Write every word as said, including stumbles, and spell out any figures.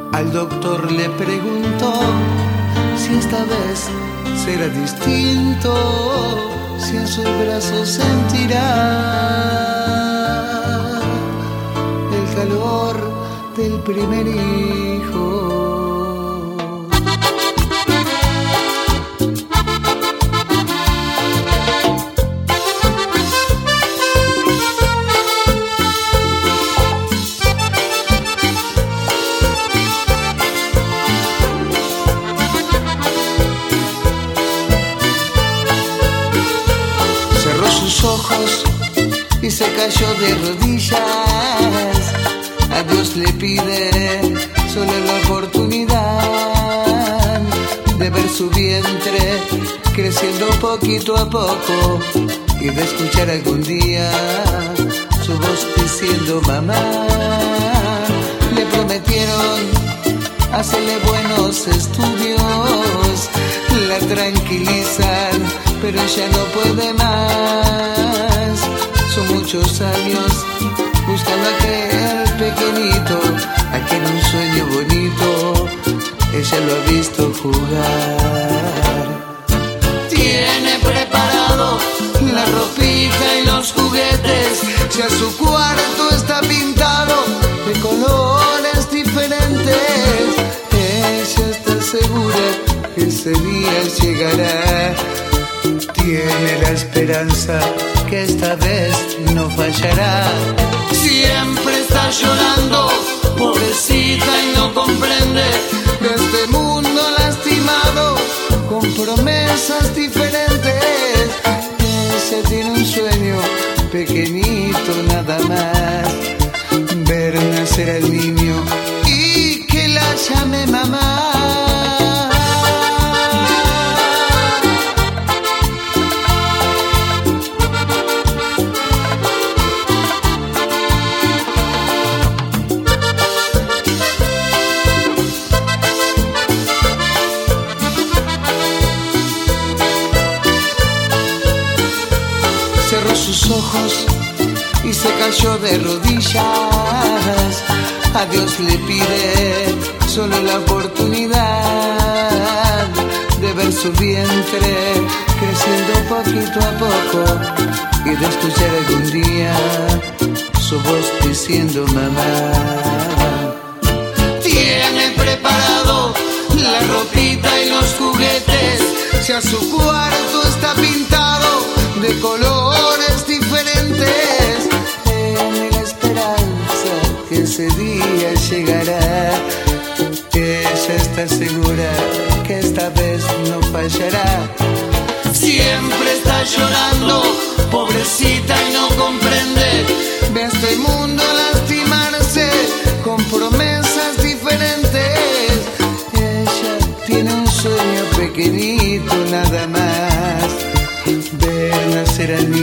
Al doctor le preguntó si esta vez será distinto, si en sus brazos sentirá el calor del primer hijo. Ojos y se cayó de rodillas. A Dios le pide solo la oportunidad de ver su vientre creciendo poquito a poco y de escuchar algún día su voz diciendo mamá. Le prometieron hacerle buenos estudios, la tranquilizan, pero ya no puede más. Son muchos años buscando a aquel pequeñito, aquel un sueño bonito, ella lo ha visto jugar. Tiene preparado la ropita y los juguetes, ya su cuarto está pintado de colores diferentes. Ella está segura que ese día llegará. Tiene la esperanza que esta vez no fallará. Siempre está llorando, pobrecita, y no comprende de este mundo lastimado con promesas diferentes. Ella tiene un sueño pequeñito nada más, ver nacer al niño y que la llame mamá. Cerró sus ojos y se cayó de rodillas. A Dios le pide solo la oportunidad de ver su vientre creciendo poquito a poco y de escuchar algún día su voz diciendo mamá. Tiene preparado la ropita y los juguetes, ya su cuarto está pintado de colores diferentes. Tiene la esperanza que ese día llegará. Ella está segura que esta vez no fallará. Siempre está llorando, pobrecita, y no comprende de este mundo lastimarse con promesas diferentes. Ella tiene un sueño pequeñito nada más, ver nacer al niño